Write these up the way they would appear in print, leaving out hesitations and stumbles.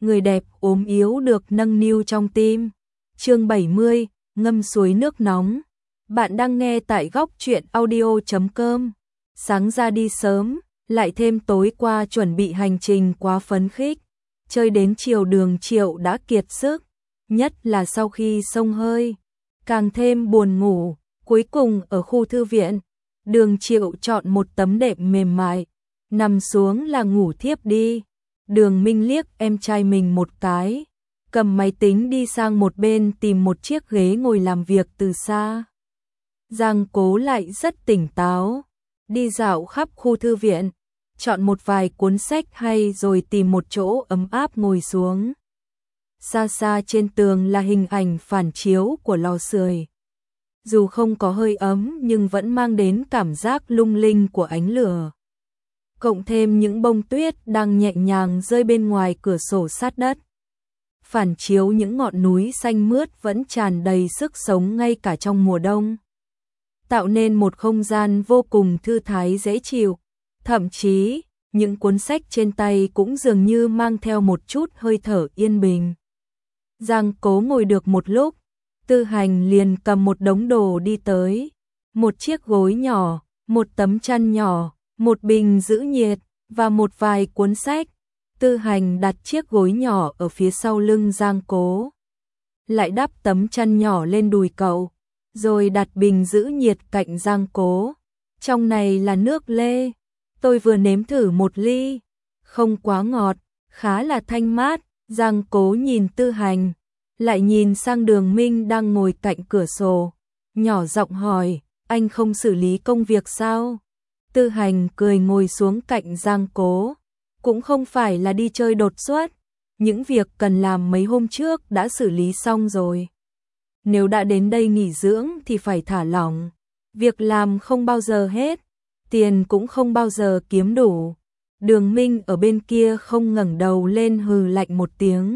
người đẹp ốm yếu được nâng niu trong tim. Chương 70, ngâm suối nước nóng. Bạn đang nghe tại góc truyện audio.com. Sáng ra đi sớm, lại thêm tối qua chuẩn bị hành trình quá phấn khích. Chơi đến chiều Đường Triệu đã kiệt sức, nhất là sau khi xông hơi, càng thêm buồn ngủ. Cuối cùng ở khu thư viện, Đường Triệu chọn một tấm đệm mềm mại, nằm xuống là ngủ thiếp đi. Đường Minh liếc em trai mình một cái, cầm máy tính đi sang một bên tìm một chiếc ghế ngồi làm việc từ xa. Giang Cố lại rất tỉnh táo, đi dạo khắp khu thư viện, chọn một vài cuốn sách hay rồi tìm một chỗ ấm áp ngồi xuống. Xa xa trên tường là hình ảnh phản chiếu của lò sưởi. Dù không có hơi ấm nhưng vẫn mang đến cảm giác lung linh của ánh lửa. Cộng thêm những bông tuyết đang nhẹ nhàng rơi bên ngoài cửa sổ sát đất. Phản chiếu những ngọn núi xanh mướt vẫn tràn đầy sức sống ngay cả trong mùa đông. Tạo nên một không gian vô cùng thư thái dễ chịu. Thậm chí, những cuốn sách trên tay cũng dường như mang theo một chút hơi thở yên bình. Giang Cố ngồi được một lúc, Tư Hành liền cầm một đống đồ đi tới. Một chiếc gối nhỏ, một tấm chăn nhỏ, một bình giữ nhiệt và một vài cuốn sách. Tư Hành đặt chiếc gối nhỏ ở phía sau lưng Giang Cố, lại đắp tấm chăn nhỏ lên đùi cậu, rồi đặt bình giữ nhiệt cạnh Giang Cố. Trong này là nước lê, tôi vừa nếm thử một ly, không quá ngọt, khá là thanh mát. Giang Cố nhìn Tư Hành, lại nhìn sang Đường Minh đang ngồi cạnh cửa sổ, nhỏ giọng hỏi, anh không xử lý công việc sao? Tư Hành cười ngồi xuống cạnh Giang Cố, cũng không phải là đi chơi đột xuất, những việc cần làm mấy hôm trước đã xử lý xong rồi. Nếu đã đến đây nghỉ dưỡng thì phải thả lỏng, việc làm không bao giờ hết, tiền cũng không bao giờ kiếm đủ. Đường Minh ở bên kia không ngẩng đầu lên hừ lạnh một tiếng.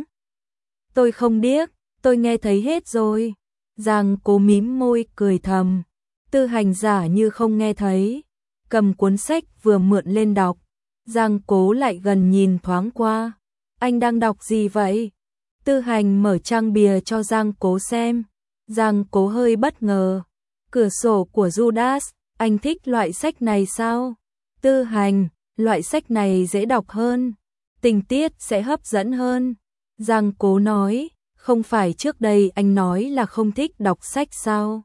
Tôi không điếc, tôi nghe thấy hết rồi. Giang Cố mím môi cười thầm. Tư Hành giả như không nghe thấy, cầm cuốn sách vừa mượn lên đọc. Giang Cố lại gần nhìn thoáng qua. Anh đang đọc gì vậy? Tư Hành mở trang bìa cho Giang Cố xem. Giang Cố hơi bất ngờ. Cửa sổ của Judas, anh thích loại sách này sao? Tư Hành, loại sách này dễ đọc hơn, tình tiết sẽ hấp dẫn hơn. Giang Cố nói, không phải trước đây anh nói là không thích đọc sách sao?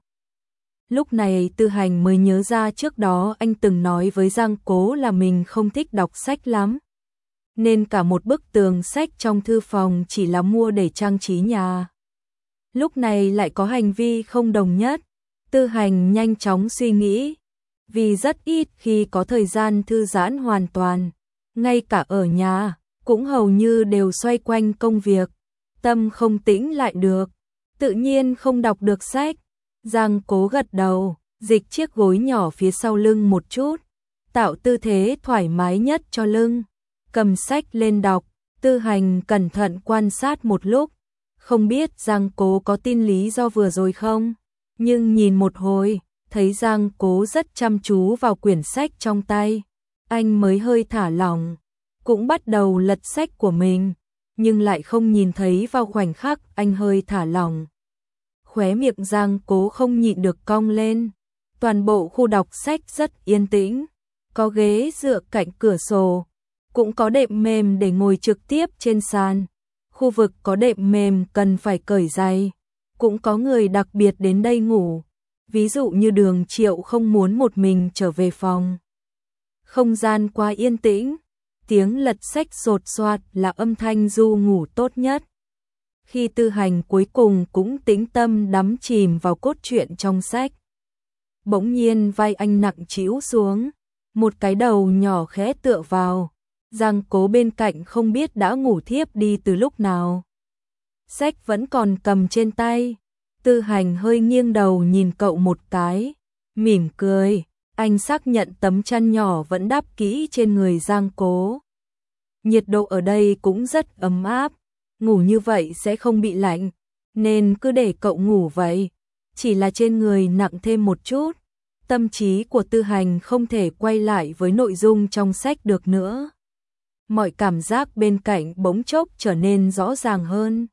Lúc này Tư Hành mới nhớ ra trước đó anh từng nói với Giang Cố là mình không thích đọc sách lắm. Nên cả một bức tường sách trong thư phòng chỉ là mua để trang trí nhà. Lúc này lại có hành vi không đồng nhất. Tư Hành nhanh chóng suy nghĩ. Vì rất ít khi có thời gian thư giãn hoàn toàn. Ngay cả ở nhà, cũng hầu như đều xoay quanh công việc. Tâm không tĩnh lại được. Tự nhiên không đọc được sách. Giang Cố gật đầu, dịch chiếc gối nhỏ phía sau lưng một chút, tạo tư thế thoải mái nhất cho lưng, cầm sách lên đọc. Tư Hành cẩn thận quan sát một lúc, không biết Giang Cố có tin lý do vừa rồi không, nhưng nhìn một hồi, thấy Giang Cố rất chăm chú vào quyển sách trong tay, anh mới hơi thả lỏng, cũng bắt đầu lật sách của mình, nhưng lại không nhìn thấy vào khoảnh khắc anh hơi thả lỏng. Khóe miệng Giang Cố không nhịn được cong lên. Toàn bộ khu đọc sách rất yên tĩnh, có ghế dựa cạnh cửa sổ, cũng có đệm mềm để ngồi trực tiếp trên sàn. Khu vực có đệm mềm cần phải cởi giày, cũng có người đặc biệt đến đây ngủ, ví dụ như Đường Triệu không muốn một mình trở về phòng. Không gian quá yên tĩnh, tiếng lật sách sột soạt là âm thanh du ngủ tốt nhất. Khi Tư Hành cuối cùng cũng tĩnh tâm đắm chìm vào cốt truyện trong sách, bỗng nhiên vai anh nặng trĩu xuống, một cái đầu nhỏ khẽ tựa vào. Giang Cố bên cạnh không biết đã ngủ thiếp đi từ lúc nào. Sách vẫn còn cầm trên tay. Tư Hành hơi nghiêng đầu nhìn cậu một cái, mỉm cười. Anh xác nhận tấm chăn nhỏ vẫn đắp kỹ trên người Giang Cố. Nhiệt độ ở đây cũng rất ấm áp, ngủ như vậy sẽ không bị lạnh, nên cứ để cậu ngủ vậy. Chỉ là trên người nặng thêm một chút. Tâm trí của Tư Hành không thể quay lại với nội dung trong sách được nữa. mọi cảm giác bên cạnh bỗng chốc trở nên rõ ràng hơn.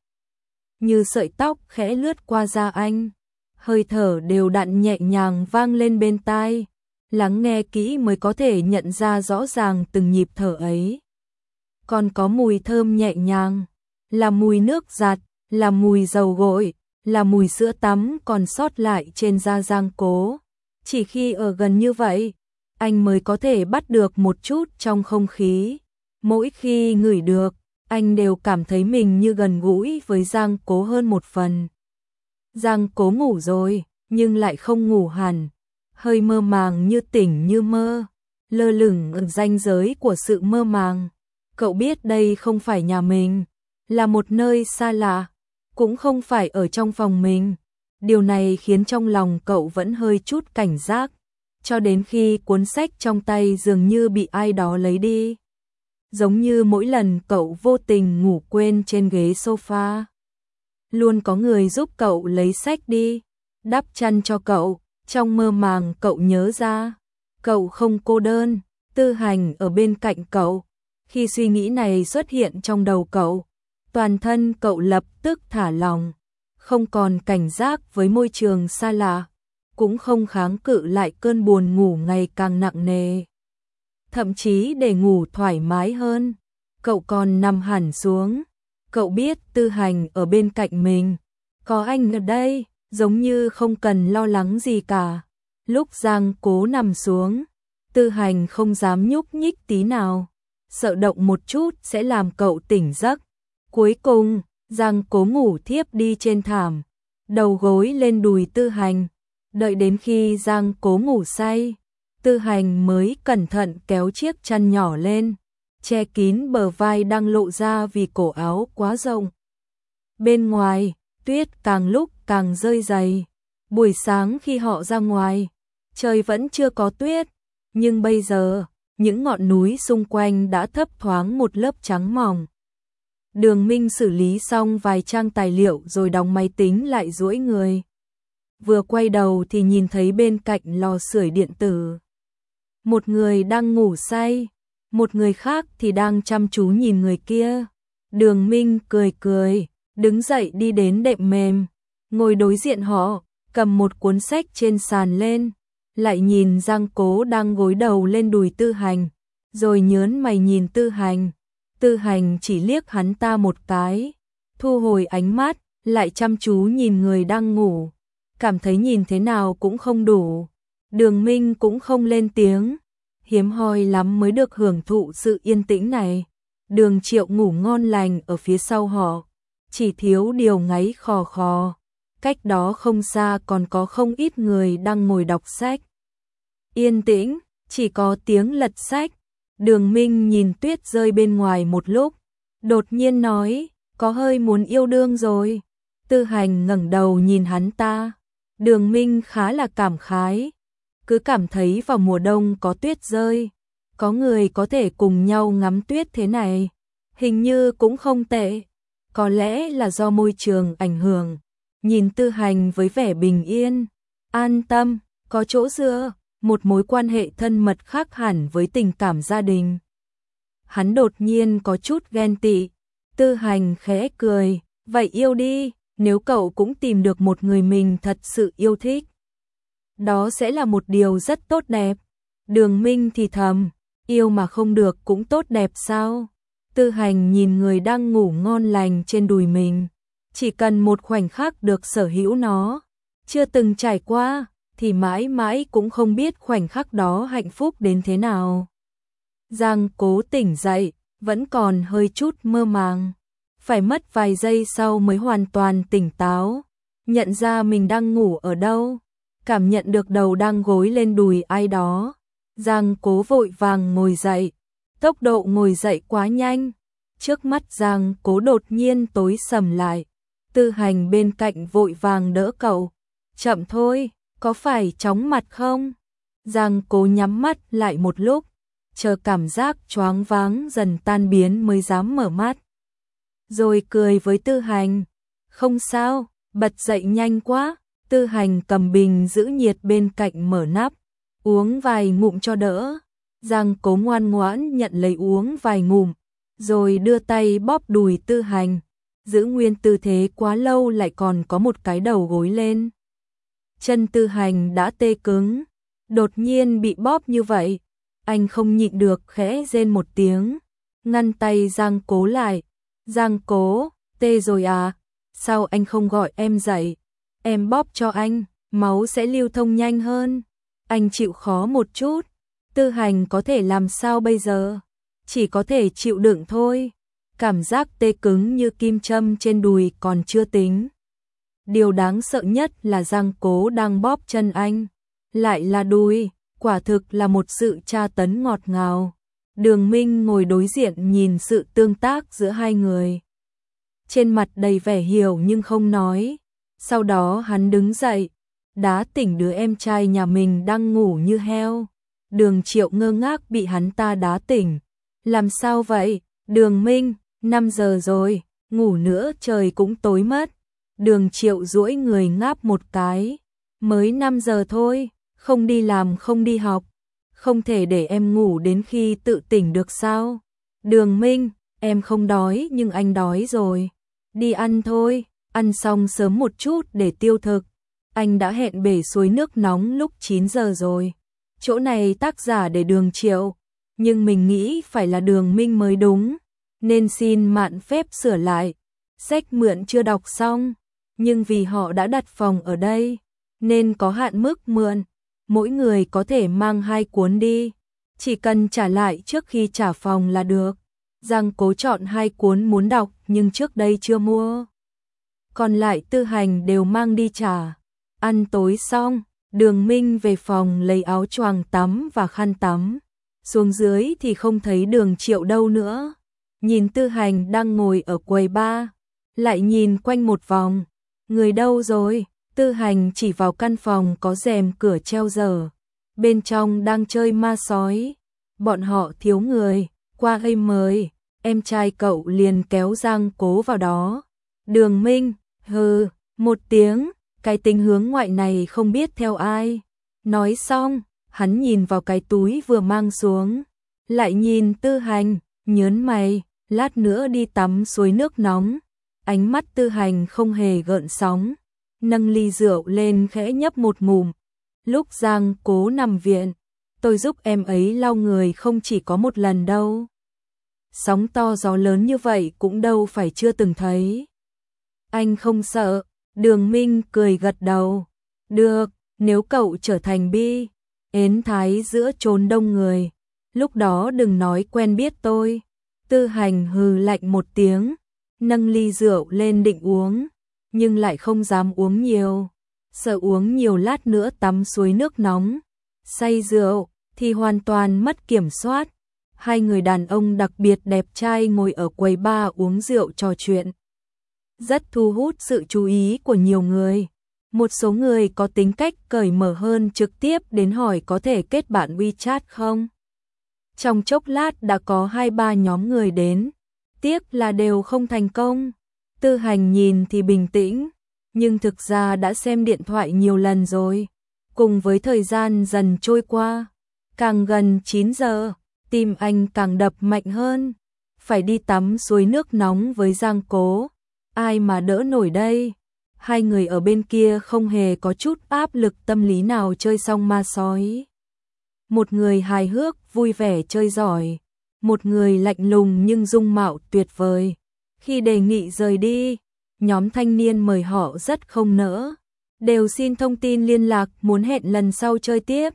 Như sợi tóc khẽ lướt qua da anh, hơi thở đều đặn nhẹ nhàng vang lên bên tai, lắng nghe kỹ mới có thể nhận ra rõ ràng từng nhịp thở ấy. Còn có mùi thơm nhẹ nhàng, là mùi nước giặt, là mùi dầu gội, là mùi sữa tắm còn sót lại trên da Giang Cố. Chỉ khi ở gần như vậy, anh mới có thể bắt được một chút trong không khí. Mỗi khi ngửi được, anh đều cảm thấy mình như gần gũi với Giang Cố hơn một phần. Giang Cố ngủ rồi, nhưng lại không ngủ hẳn, hơi mơ màng như tỉnh như mơ, lơ lửng ở ranh giới của sự mơ màng. Cậu biết đây không phải nhà mình, là một nơi xa lạ, cũng không phải ở trong phòng mình. Điều này khiến trong lòng cậu vẫn hơi chút cảnh giác, cho đến khi cuốn sách trong tay dường như bị ai đó lấy đi. Giống như mỗi lần cậu vô tình ngủ quên trên ghế sofa, luôn có người giúp cậu lấy sách đi, đắp chăn cho cậu. Trong mơ màng cậu nhớ ra, cậu không cô đơn, Tư Hành ở bên cạnh cậu. Khi suy nghĩ này xuất hiện trong đầu cậu, toàn thân cậu lập tức thả lỏng, không còn cảnh giác với môi trường xa lạ, cũng không kháng cự lại cơn buồn ngủ ngày càng nặng nề. Thậm chí để ngủ thoải mái hơn, cậu còn nằm hẳn xuống. Cậu biết Tư Hành ở bên cạnh mình, có anh ở đây, giống như không cần lo lắng gì cả. Lúc Giang Cố nằm xuống, Tư Hành không dám nhúc nhích tí nào, sợ động một chút sẽ làm cậu tỉnh giấc. Cuối cùng, Giang Cố ngủ thiếp đi trên thảm, đầu gối lên đùi Tư Hành. Đợi đến khi Giang Cố ngủ say, Tư Hành mới cẩn thận kéo chiếc chăn nhỏ lên, che kín bờ vai đang lộ ra vì cổ áo quá rộng. Bên ngoài, tuyết càng lúc càng rơi dày. Buổi sáng khi họ ra ngoài, trời vẫn chưa có tuyết, nhưng bây giờ, những ngọn núi xung quanh đã thấp thoáng một lớp trắng mỏng. Đường Minh xử lý xong vài trang tài liệu rồi đóng máy tính lại duỗi người. Vừa quay đầu thì nhìn thấy bên cạnh lò sưởi điện tử, một người đang ngủ say, một người khác thì đang chăm chú nhìn người kia. Đường Minh cười cười, đứng dậy đi đến đệm mềm, ngồi đối diện họ, cầm một cuốn sách trên sàn lên, lại nhìn Giang Cố đang gối đầu lên đùi Tư Hành, rồi nhớn mày nhìn Tư Hành. Tư Hành chỉ liếc hắn ta một cái, thu hồi ánh mắt, lại chăm chú nhìn người đang ngủ, cảm thấy nhìn thế nào cũng không đủ. Đường Minh cũng không lên tiếng, hiếm hoi lắm mới được hưởng thụ sự yên tĩnh này. Đường Triệu ngủ ngon lành ở phía sau họ, chỉ thiếu điều ngáy khò khò. Cách đó không xa còn có không ít người đang ngồi đọc sách. Yên tĩnh, chỉ có tiếng lật sách. Đường Minh nhìn tuyết rơi bên ngoài một lúc, đột nhiên nói, có hơi muốn yêu đương rồi. Tư Hành ngẩng đầu nhìn hắn ta. Đường Minh khá là cảm khái, cứ cảm thấy vào mùa đông có tuyết rơi, có người có thể cùng nhau ngắm tuyết thế này, hình như cũng không tệ. Có lẽ là do môi trường ảnh hưởng. Nhìn Tư Hành với vẻ bình yên, an tâm, có chỗ dựa, một mối quan hệ thân mật khác hẳn với tình cảm gia đình. Hắn đột nhiên có chút ghen tị. Tư Hành khẽ cười, vậy yêu đi, nếu cậu cũng tìm được một người mình thật sự yêu thích, đó sẽ là một điều rất tốt đẹp. Đường Minh thì thầm, yêu mà không được cũng tốt đẹp sao? Tư Hành nhìn người đang ngủ ngon lành trên đùi mình, chỉ cần một khoảnh khắc được sở hữu nó, chưa từng trải qua, thì mãi mãi cũng không biết khoảnh khắc đó hạnh phúc đến thế nào. Giang Cố tỉnh dậy, vẫn còn hơi chút mơ màng, phải mất vài giây sau mới hoàn toàn tỉnh táo, nhận ra mình đang ngủ ở đâu, cảm nhận được đầu đang gối lên đùi ai đó. Giang Cố vội vàng ngồi dậy, tốc độ ngồi dậy quá nhanh, trước mắt Giang Cố đột nhiên tối sầm lại. Tư Hành bên cạnh vội vàng đỡ cậu, chậm thôi, có phải chóng mặt không? Giang Cố nhắm mắt lại một lúc, chờ cảm giác choáng váng dần tan biến mới dám mở mắt. Rồi cười với Tư Hành, không sao, bật dậy nhanh quá. Tư Hành cầm bình giữ nhiệt bên cạnh mở nắp, uống vài ngụm cho đỡ. Giang Cố ngoan ngoãn nhận lấy uống vài ngụm, rồi đưa tay bóp đùi Tư Hành, giữ nguyên tư thế quá lâu lại còn có một cái đầu gối lên. Chân Tư Hành đã tê cứng, đột nhiên bị bóp như vậy, anh không nhịn được khẽ rên một tiếng, ngăn tay Giang Cố lại. Giang Cố, tê rồi à? Sao anh không gọi em dậy? Em bóp cho anh, máu sẽ lưu thông nhanh hơn. Anh chịu khó một chút. Tư Hành có thể làm sao bây giờ? Chỉ có thể chịu đựng thôi. Cảm giác tê cứng như kim châm trên đùi còn chưa tính. Điều đáng sợ nhất là Giang Cố đang bóp chân anh. Lại là đùi, quả thực là một sự tra tấn ngọt ngào. Đường Minh ngồi đối diện nhìn sự tương tác giữa hai người. Trên mặt đầy vẻ hiểu nhưng không nói. Sau đó hắn đứng dậy, đá tỉnh đứa em trai nhà mình đang ngủ như heo. Đường Triệu ngơ ngác bị hắn ta đá tỉnh. Làm sao vậy? Đường Minh, 5 giờ rồi, ngủ nữa trời cũng tối mất. Đường Triệu duỗi người ngáp một cái. Mới 5 giờ thôi, không đi làm không đi học. Không thể để em ngủ đến khi tự tỉnh được sao? Đường Minh, em không đói nhưng anh đói rồi. Đi ăn thôi, ăn xong sớm một chút để tiêu thực. Anh đã hẹn bể suối nước nóng lúc 9 giờ rồi. Chỗ này tác giả để Đường Triệu, nhưng mình nghĩ phải là Đường Minh mới đúng, nên xin mạn phép sửa lại. Sách mượn chưa đọc xong, nhưng vì họ đã đặt phòng ở đây, nên có hạn mức mượn. Mỗi người có thể mang 2 cuốn đi, chỉ cần trả lại trước khi trả phòng là được. Giang Cố chọn 2 cuốn muốn đọc nhưng trước đây chưa mua. Còn lại Tư Hành đều mang đi trả. Ăn tối xong, Đường Minh về phòng lấy áo choàng tắm và khăn tắm. Xuống dưới thì không thấy Đường Triệu đâu nữa. Nhìn Tư Hành đang ngồi ở quầy bar, lại nhìn quanh một vòng. Người đâu rồi? Tư Hành chỉ vào căn phòng có rèm cửa treo dở. Bên trong đang chơi ma sói. Bọn họ thiếu người, qua đây mời. Em trai cậu liền kéo Giang Cố vào đó. Đường Minh, hừ, một tiếng, cái tính hướng ngoại này không biết theo ai. Nói xong, hắn nhìn vào cái túi vừa mang xuống. Lại nhìn Tư Hành, nhớn mày, lát nữa đi tắm suối nước nóng. Ánh mắt Tư Hành không hề gợn sóng. Nâng ly rượu lên khẽ nhấp một ngụm. Lúc Giang Cố nằm viện, tôi giúp em ấy lau người không chỉ có một lần đâu. Sóng to gió lớn như vậy cũng đâu phải chưa từng thấy. Anh không sợ? Đường Minh cười gật đầu. Được, nếu cậu trở thành bi ến thái giữa chốn đông người, lúc đó đừng nói quen biết tôi. Tư Hành hừ lạnh một tiếng, nâng ly rượu lên định uống, nhưng lại không dám uống nhiều. Sợ uống nhiều lát nữa tắm suối nước nóng, say rượu thì hoàn toàn mất kiểm soát. 2 người đàn ông đặc biệt đẹp trai ngồi ở quầy bar uống rượu trò chuyện, rất thu hút sự chú ý của nhiều người. Một số người có tính cách cởi mở hơn trực tiếp đến hỏi có thể kết bạn WeChat không. Trong chốc lát đã có 2-3 nhóm người đến, tiếc là đều không thành công. Tư Hành nhìn thì bình tĩnh, nhưng thực ra đã xem điện thoại nhiều lần rồi. Cùng với thời gian dần trôi qua, càng gần 9 giờ, tim anh càng đập mạnh hơn. Phải đi tắm suối nước nóng với Giang Cố, ai mà đỡ nổi đây. 2 người ở bên kia không hề có chút áp lực tâm lý nào chơi xong ma sói. Một người hài hước, vui vẻ chơi giỏi, một người lạnh lùng nhưng dung mạo tuyệt vời. Khi đề nghị rời đi, nhóm thanh niên mời họ rất không nỡ, đều xin thông tin liên lạc muốn hẹn lần sau chơi tiếp.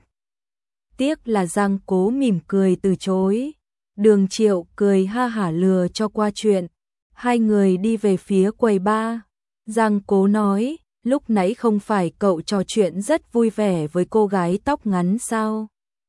Tiếc là Giang Cố mỉm cười từ chối. Đường Triệu cười ha hả lừa cho qua chuyện. 2 người đi về phía quầy bar. Giang Cố nói, lúc nãy không phải cậu trò chuyện rất vui vẻ với cô gái tóc ngắn sao?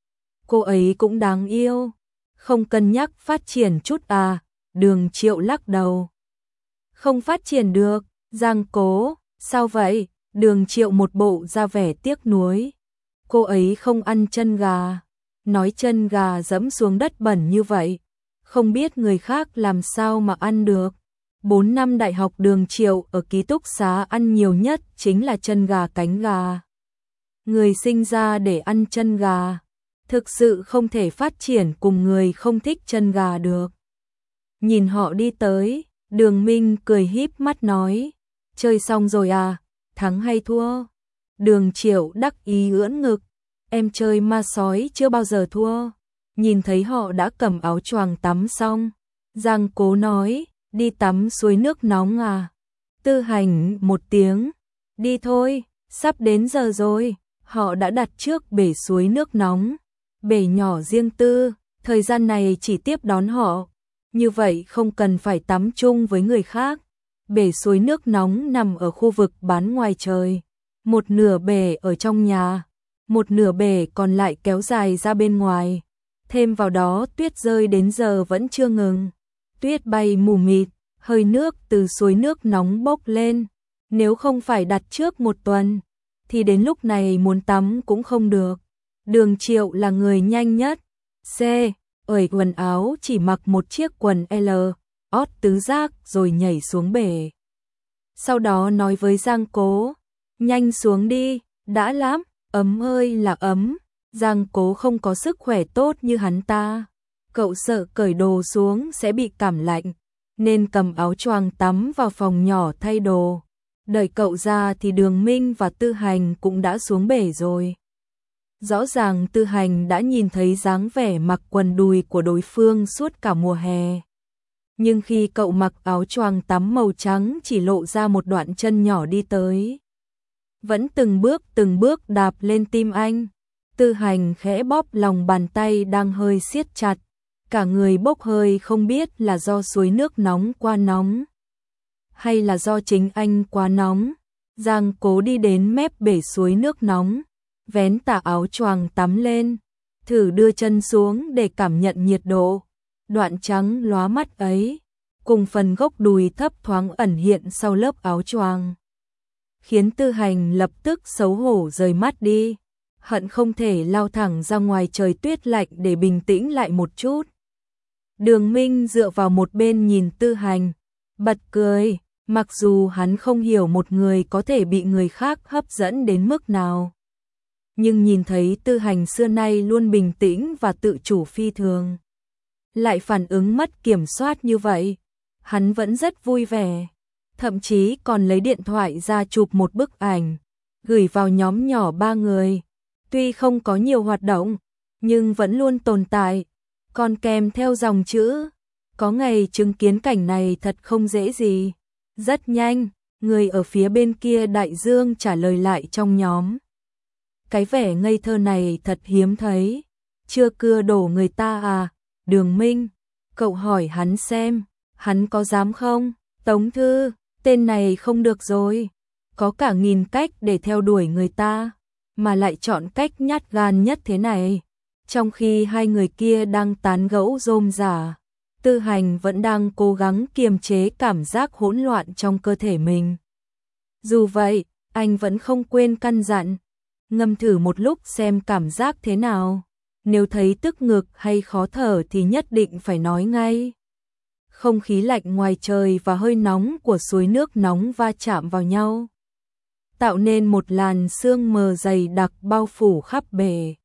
Cô ấy cũng đáng yêu. Không cân nhắc phát triển chút à? Đường Triệu lắc đầu. Không phát triển được. Giang Cố, sao vậy? Đường Triệu một bộ ra vẻ tiếc nuối. Cô ấy không ăn chân gà. Nói chân gà dẫm xuống đất bẩn như vậy, không biết người khác làm sao mà ăn được. 4 năm đại học Đường Triệu ở ký túc xá ăn nhiều nhất chính là chân gà cánh gà. Người sinh ra để ăn chân gà, thực sự không thể phát triển cùng người không thích chân gà được. Nhìn họ đi tới, Đường Minh cười híp mắt nói, chơi xong rồi à, thắng hay thua? Đường Triệu đắc ý ưỡn ngực, em chơi ma sói chưa bao giờ thua. Nhìn thấy họ đã cầm áo choàng tắm xong, Giang Cố nói, đi tắm suối nước nóng à? Tư Hành một tiếng, đi thôi, sắp đến giờ rồi. Họ đã đặt trước bể suối nước nóng, bể nhỏ riêng tư, thời gian này chỉ tiếp đón họ, như vậy không cần phải tắm chung với người khác. Bể suối nước nóng nằm ở khu vực bán ngoài trời, một nửa bể ở trong nhà, một nửa bể còn lại kéo dài ra bên ngoài. Thêm vào đó tuyết rơi đến giờ vẫn chưa ngừng, tuyết bay mù mịt, hơi nước từ suối nước nóng bốc lên. Nếu không phải đặt trước một tuần, thì đến lúc này muốn tắm cũng không được. Đường Triệu là người nhanh nhất. C. Ởi quần áo chỉ mặc một chiếc quần L, ót tứ giác rồi nhảy xuống bể. Sau đó nói với Giang Cố, nhanh xuống đi, đã lắm, ấm ơi là ấm. Giang Cố không có sức khỏe tốt như hắn ta. Cậu sợ cởi đồ xuống sẽ bị cảm lạnh, nên cầm áo choàng tắm vào phòng nhỏ thay đồ. Đợi cậu ra thì Đường Minh và Tư Hành cũng đã xuống bể rồi. Rõ ràng Tư Hành đã nhìn thấy dáng vẻ mặc quần đùi của đối phương suốt cả mùa hè. Nhưng khi cậu mặc áo choàng tắm màu trắng chỉ lộ ra một đoạn chân nhỏ đi tới. Vẫn từng bước đạp lên tim anh. Tư Hành khẽ bóp lòng bàn tay đang hơi siết chặt. Cả người bốc hơi không biết là do suối nước nóng quá nóng, hay là do chính anh quá nóng. Giang Cố đi đến mép bể suối nước nóng, vén tà áo choàng tắm lên, thử đưa chân xuống để cảm nhận nhiệt độ. Đoạn trắng lóa mắt ấy, cùng phần gốc đùi thấp thoáng ẩn hiện sau lớp áo choàng, khiến Tư Hành lập tức xấu hổ rời mắt đi, hận không thể lao thẳng ra ngoài trời tuyết lạnh để bình tĩnh lại một chút. Đường Minh dựa vào một bên nhìn Tư Hành, bật cười, mặc dù hắn không hiểu một người có thể bị người khác hấp dẫn đến mức nào. Nhưng nhìn thấy Tư Hành xưa nay luôn bình tĩnh và tự chủ phi thường, lại phản ứng mất kiểm soát như vậy, hắn vẫn rất vui vẻ. Thậm chí còn lấy điện thoại ra chụp một bức ảnh, gửi vào nhóm nhỏ 3 người. Tuy không có nhiều hoạt động, nhưng vẫn luôn tồn tại, còn kèm theo dòng chữ, có ngày chứng kiến cảnh này thật không dễ gì. Rất nhanh, người ở phía bên kia đại dương trả lời lại trong nhóm. Cái vẻ ngây thơ này thật hiếm thấy, chưa cưa đổ người ta à? Đường Minh, cậu hỏi hắn xem, hắn có dám không? Tống Thư, tên này không được rồi, có cả nghìn cách để theo đuổi người ta, mà lại chọn cách nhát gan nhất thế này. Trong khi hai người kia đang tán gẫu rôm rả, Tư Hành vẫn đang cố gắng kiềm chế cảm giác hỗn loạn trong cơ thể mình. Dù vậy, anh vẫn không quên căn dặn, ngâm thử một lúc xem cảm giác thế nào. Nếu thấy tức ngực hay khó thở thì nhất định phải nói ngay. Không khí lạnh ngoài trời và hơi nóng của suối nước nóng va chạm vào nhau, tạo nên một làn sương mờ dày đặc bao phủ khắp bể.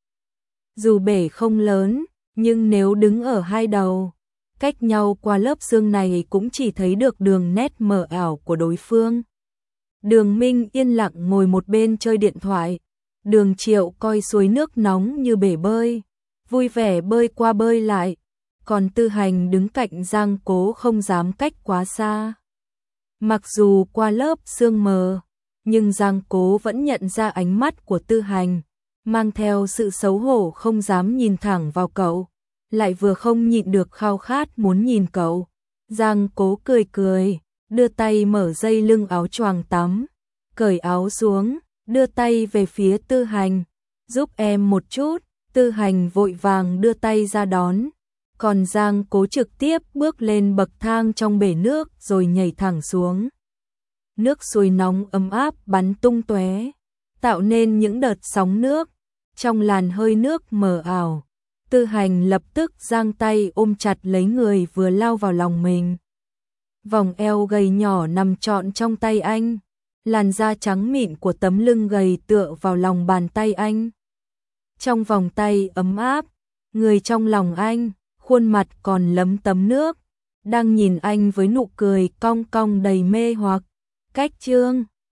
Dù bể không lớn, nhưng nếu đứng ở hai đầu, cách nhau qua lớp sương này cũng chỉ thấy được đường nét mờ ảo của đối phương. Đường Minh yên lặng ngồi một bên chơi điện thoại. Đường Triệu coi suối nước nóng như bể bơi, vui vẻ bơi qua bơi lại. Còn Tư Hành đứng cạnh Giang Cố không dám cách quá xa. Mặc dù qua lớp sương mờ, nhưng Giang Cố vẫn nhận ra ánh mắt của Tư Hành, mang theo sự xấu hổ không dám nhìn thẳng vào cậu, lại vừa không nhịn được khao khát muốn nhìn cậu. Giang Cố cười cười, đưa tay mở dây lưng áo choàng tắm, cởi áo xuống, đưa tay về phía Tư Hành, giúp em một chút. Tư Hành vội vàng đưa tay ra đón, còn Giang Cố trực tiếp bước lên bậc thang trong bể nước rồi nhảy thẳng xuống. Nước suối nóng ấm áp bắn tung tóe, tạo nên những đợt sóng nước. Trong làn hơi nước mờ ảo, Tư Hành lập tức giang tay ôm chặt lấy người vừa lao vào lòng mình. Vòng eo gầy nhỏ nằm trọn trong tay anh, làn da trắng mịn của tấm lưng gầy tựa vào lòng bàn tay anh. Trong vòng tay ấm áp, người trong lòng anh, khuôn mặt còn lấm tấm nước, đang nhìn anh với nụ cười cong cong đầy mê hoặc. Cách chương